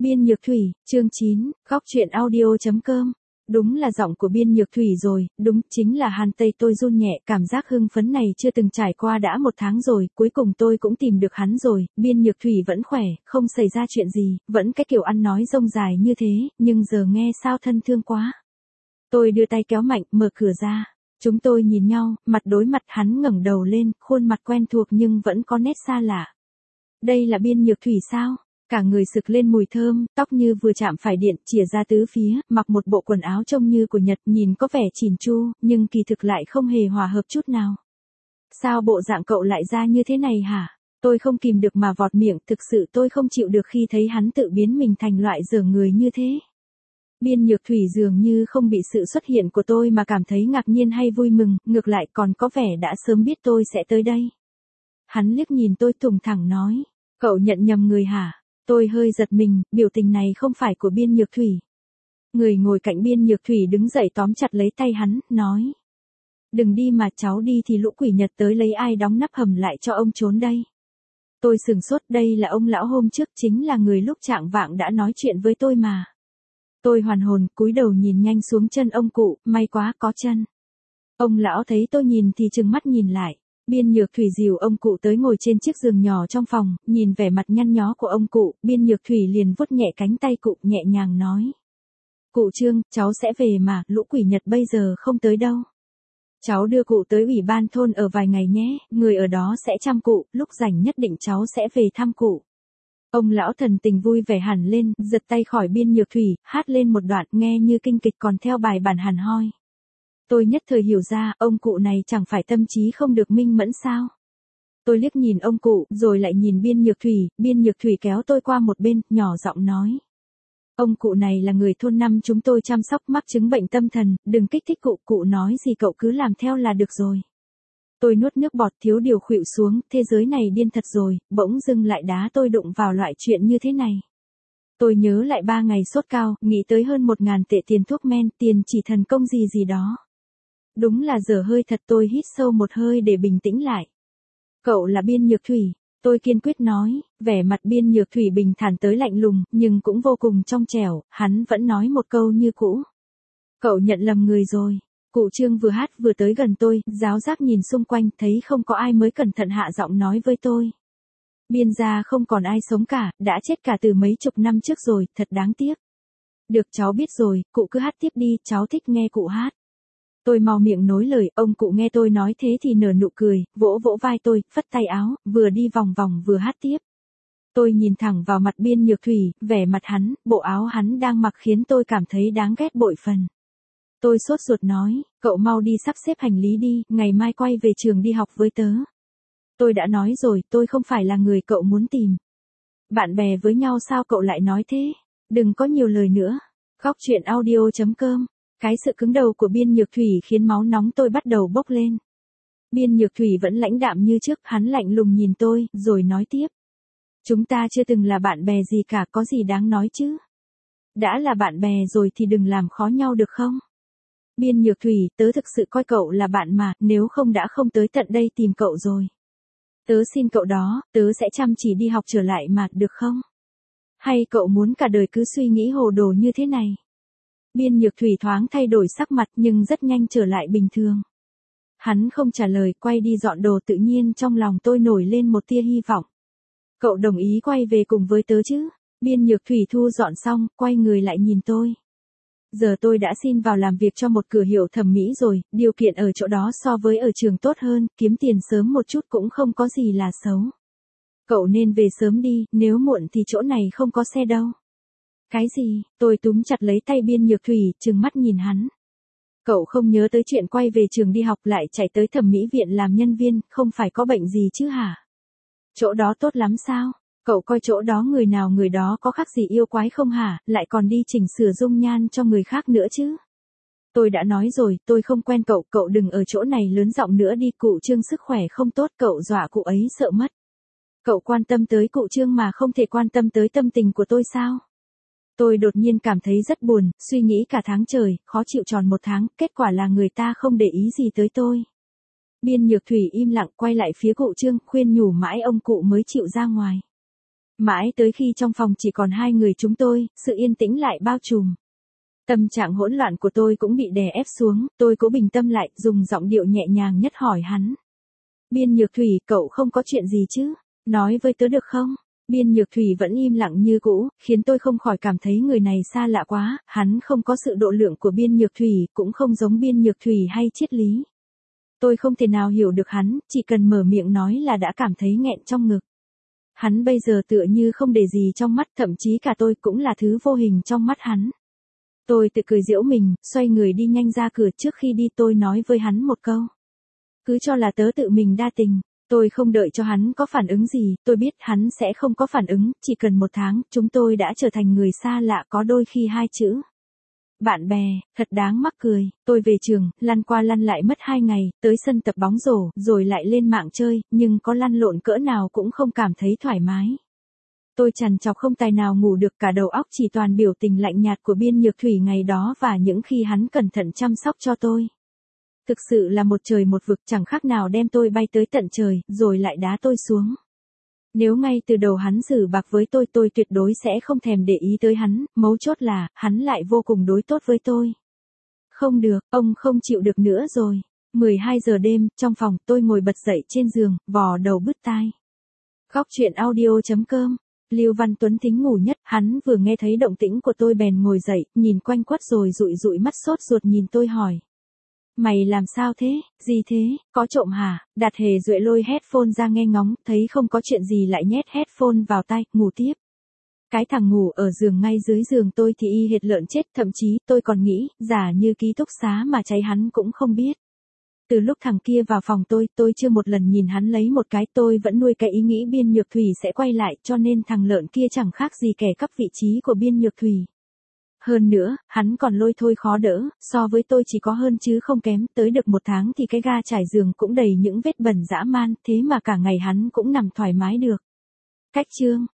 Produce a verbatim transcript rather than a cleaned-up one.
Biên Nhược Thủy, chương chín, góc truyện audio chấm com. Đúng là giọng của Biên Nhược Thủy rồi, đúng, chính là Hàn Tây. Tôi run nhẹ, cảm giác hưng phấn này chưa từng trải qua đã một tháng rồi, cuối cùng tôi cũng tìm được hắn rồi. Biên Nhược Thủy vẫn khỏe, không xảy ra chuyện gì, vẫn cái kiểu ăn nói rông dài như thế, nhưng giờ nghe sao thân thương quá. Tôi đưa tay kéo mạnh, mở cửa ra. Chúng tôi nhìn nhau, mặt đối mặt. Hắn ngẩng đầu lên, khuôn mặt quen thuộc nhưng vẫn có nét xa lạ. Đây là Biên Nhược Thủy sao? Cả người sực lên mùi thơm, tóc như vừa chạm phải điện, chìa ra tứ phía, mặc một bộ quần áo trông như của Nhật, nhìn có vẻ chỉn chu, nhưng kỳ thực lại không hề hòa hợp chút nào. Sao bộ dạng cậu lại ra như thế này hả? Tôi không kìm được mà vọt miệng, thực sự tôi không chịu được khi thấy hắn tự biến mình thành loại dở người như thế. Biên Nhược Thủy dường như không bị sự xuất hiện của tôi mà cảm thấy ngạc nhiên hay vui mừng, ngược lại còn có vẻ đã sớm biết tôi sẽ tới đây. Hắn liếc nhìn tôi thùng thẳng nói, cậu nhận nhầm người hả? Tôi hơi giật mình, biểu tình này không phải của Biên Nhược Thủy. Người ngồi cạnh Biên Nhược Thủy đứng dậy tóm chặt lấy tay hắn, nói. Đừng đi mà, cháu đi thì lũ quỷ Nhật tới lấy ai đóng nắp hầm lại cho ông trốn đây. Tôi sửng sốt, đây là ông lão hôm trước, chính là người lúc trạng vạng đã nói chuyện với tôi mà. Tôi hoàn hồn, cúi đầu nhìn nhanh xuống chân ông cụ, may quá có chân. Ông lão thấy tôi nhìn thì trừng mắt nhìn lại. Biên Nhược Thủy dìu ông cụ tới ngồi trên chiếc giường nhỏ trong phòng, nhìn vẻ mặt nhăn nhó của ông cụ, Biên Nhược Thủy liền vuốt nhẹ cánh tay cụ, nhẹ nhàng nói. Cụ Trương, cháu sẽ về mà, lũ quỷ Nhật bây giờ không tới đâu. Cháu đưa cụ tới ủy ban thôn ở vài ngày nhé, người ở đó sẽ chăm cụ, lúc rảnh nhất định cháu sẽ về thăm cụ. Ông lão thần tình vui vẻ hẳn lên, giật tay khỏi Biên Nhược Thủy, hát lên một đoạn nghe như kinh kịch còn theo bài bản hẳn hoi. Tôi nhất thời hiểu ra, ông cụ này chẳng phải tâm trí không được minh mẫn sao. Tôi liếc nhìn ông cụ, rồi lại nhìn Biên Nhược Thủy, Biên Nhược Thủy kéo tôi qua một bên, nhỏ giọng nói. Ông cụ này là người thôn năm chúng tôi chăm sóc, mắc chứng bệnh tâm thần, đừng kích thích cụ, cụ nói gì cậu cứ làm theo là được rồi. Tôi nuốt nước bọt thiếu điều khuỵu xuống, thế giới này điên thật rồi, bỗng dưng lại đá tôi đụng vào loại chuyện như thế này. Tôi nhớ lại ba ngày sốt cao, nghĩ tới hơn một ngàn tệ tiền thuốc men, tiền chỉ thần công gì gì đó. Đúng là dở hơi thật. Tôi hít sâu một hơi để bình tĩnh lại. Cậu là Biên Nhược Thủy, tôi kiên quyết nói, vẻ mặt Biên Nhược Thủy bình thản tới lạnh lùng, nhưng cũng vô cùng trong trẻo, hắn vẫn nói một câu như cũ. Cậu nhận lầm người rồi. Cụ Trương vừa hát vừa tới gần tôi, giáo giác nhìn xung quanh, thấy không có ai mới cẩn thận hạ giọng nói với tôi. Biên gia không còn ai sống cả, đã chết cả từ mấy chục năm trước rồi, thật đáng tiếc. Được, cháu biết rồi, cụ cứ hát tiếp đi, cháu thích nghe cụ hát. Tôi mau miệng nối lời, ông cụ nghe tôi nói thế thì nở nụ cười, vỗ vỗ vai tôi, phất tay áo, vừa đi vòng vòng vừa hát tiếp. Tôi nhìn thẳng vào mặt Biên Nhược Thủy, vẻ mặt hắn, bộ áo hắn đang mặc khiến tôi cảm thấy đáng ghét bội phần. Tôi sốt ruột nói, cậu mau đi sắp xếp hành lý đi, ngày mai quay về trường đi học với tớ. Tôi đã nói rồi, tôi không phải là người cậu muốn tìm. Bạn bè với nhau sao cậu lại nói thế? Đừng có nhiều lời nữa. Góc truyện audio chấm com. Cái sự cứng đầu của Biên Nhược Thủy khiến máu nóng tôi bắt đầu bốc lên. Biên Nhược Thủy vẫn lãnh đạm như trước, hắn lạnh lùng nhìn tôi, rồi nói tiếp. Chúng ta chưa từng là bạn bè gì cả, có gì đáng nói chứ? Đã là bạn bè rồi thì đừng làm khó nhau được không? Biên Nhược Thủy, tớ thực sự coi cậu là bạn mà, nếu không đã không tới tận đây tìm cậu rồi. Tớ xin cậu đó, tớ sẽ chăm chỉ đi học trở lại mà, được không? Hay cậu muốn cả đời cứ suy nghĩ hồ đồ như thế này? Biên Nhược Thủy thoáng thay đổi sắc mặt nhưng rất nhanh trở lại bình thường. Hắn không trả lời, quay đi dọn đồ, tự nhiên trong lòng tôi nổi lên một tia hy vọng. Cậu đồng ý quay về cùng với tớ chứ? Biên Nhược Thủy thu dọn xong, quay người lại nhìn tôi. Giờ tôi đã xin vào làm việc cho một cửa hiệu thẩm mỹ rồi, điều kiện ở chỗ đó so với ở trường tốt hơn, kiếm tiền sớm một chút cũng không có gì là xấu. Cậu nên về sớm đi, nếu muộn thì chỗ này không có xe đâu. Cái gì? Tôi túm chặt lấy tay Biên Nhược Thủy, trừng mắt nhìn hắn. Cậu không nhớ tới chuyện quay về trường đi học lại chạy tới thẩm mỹ viện làm nhân viên, không phải có bệnh gì chứ hả? Chỗ đó tốt lắm sao? Cậu coi chỗ đó người nào người đó có khác gì yêu quái không hả, lại còn đi chỉnh sửa dung nhan cho người khác nữa chứ? Tôi đã nói rồi, tôi không quen cậu, cậu đừng ở chỗ này lớn giọng nữa đi, cụ Trương sức khỏe không tốt, cậu dọa cụ ấy sợ mất. Cậu quan tâm tới cụ Trương mà không thể quan tâm tới tâm tình của tôi sao? Tôi đột nhiên cảm thấy rất buồn, suy nghĩ cả tháng trời, khó chịu tròn một tháng, kết quả là người ta không để ý gì tới tôi. Biên Nhược Thủy im lặng quay lại phía cụ Trương, khuyên nhủ mãi ông cụ mới chịu ra ngoài. Mãi tới khi trong phòng chỉ còn hai người chúng tôi, sự yên tĩnh lại bao trùm. Tâm trạng hỗn loạn của tôi cũng bị đè ép xuống, tôi cố bình tâm lại, dùng giọng điệu nhẹ nhàng nhất hỏi hắn. Biên Nhược Thủy, cậu không có chuyện gì chứ? Nói với tớ được không? Biên Nhược Thủy vẫn im lặng như cũ, khiến tôi không khỏi cảm thấy người này xa lạ quá, hắn không có sự độ lượng của Biên Nhược Thủy, cũng không giống Biên Nhược Thủy hay triết lý. Tôi không thể nào hiểu được hắn, chỉ cần mở miệng nói là đã cảm thấy nghẹn trong ngực. Hắn bây giờ tựa như không để gì trong mắt, thậm chí cả tôi cũng là thứ vô hình trong mắt hắn. Tôi tự cười giễu mình, xoay người đi nhanh ra cửa. Trước khi đi tôi nói với hắn một câu. Cứ cho là tớ tự mình đa tình. Tôi không đợi cho hắn có phản ứng gì, tôi biết hắn sẽ không có phản ứng, chỉ cần một tháng, chúng tôi đã trở thành người xa lạ, có đôi khi hai chữ. Bạn bè, thật đáng mắc cười. Tôi về trường, lăn qua lăn lại mất hai ngày, tới sân tập bóng rổ, rồi lại lên mạng chơi, nhưng có lăn lộn cỡ nào cũng không cảm thấy thoải mái. Tôi trằn trọc không tài nào ngủ được, cả đầu óc chỉ toàn biểu tình lạnh nhạt của Biên Nhược Thủy ngày đó và những khi hắn cẩn thận chăm sóc cho tôi. Thực sự là một trời một vực, chẳng khác nào đem tôi bay tới tận trời, rồi lại đá tôi xuống. Nếu ngay từ đầu hắn xử bạc với tôi, tôi tuyệt đối sẽ không thèm để ý tới hắn, mấu chốt là, hắn lại vô cùng đối tốt với tôi. Không được, ông không chịu được nữa rồi. mười hai giờ đêm, trong phòng, tôi ngồi bật dậy trên giường, vò đầu bứt tai. Góc chuyện audio chấm com. Lưu Văn Tuấn thính ngủ nhất, hắn vừa nghe thấy động tĩnh của tôi bèn ngồi dậy, nhìn quanh quất rồi dụi dụi mắt sốt ruột nhìn tôi hỏi. Mày làm sao thế, gì thế, có trộm hả? Đạt Hề Duệ lôi headphone ra nghe ngóng, thấy không có chuyện gì lại nhét headphone vào tai, ngủ tiếp. Cái thằng ngủ ở giường ngay dưới giường tôi thì y hệt lợn chết, thậm chí tôi còn nghĩ, giả như ký túc xá mà cháy hắn cũng không biết. Từ lúc thằng kia vào phòng tôi, tôi chưa một lần nhìn hắn lấy một cái, tôi vẫn nuôi cái ý nghĩ Biên Nhược Thủy sẽ quay lại, cho nên thằng lợn kia chẳng khác gì kẻ cắp vị trí của Biên Nhược Thủy. Hơn nữa, hắn còn lôi thôi khó đỡ, so với tôi chỉ có hơn chứ không kém, tới được một tháng thì cái ga trải giường cũng đầy những vết bẩn dã man, thế mà cả ngày hắn cũng nằm thoải mái được. Cách chương,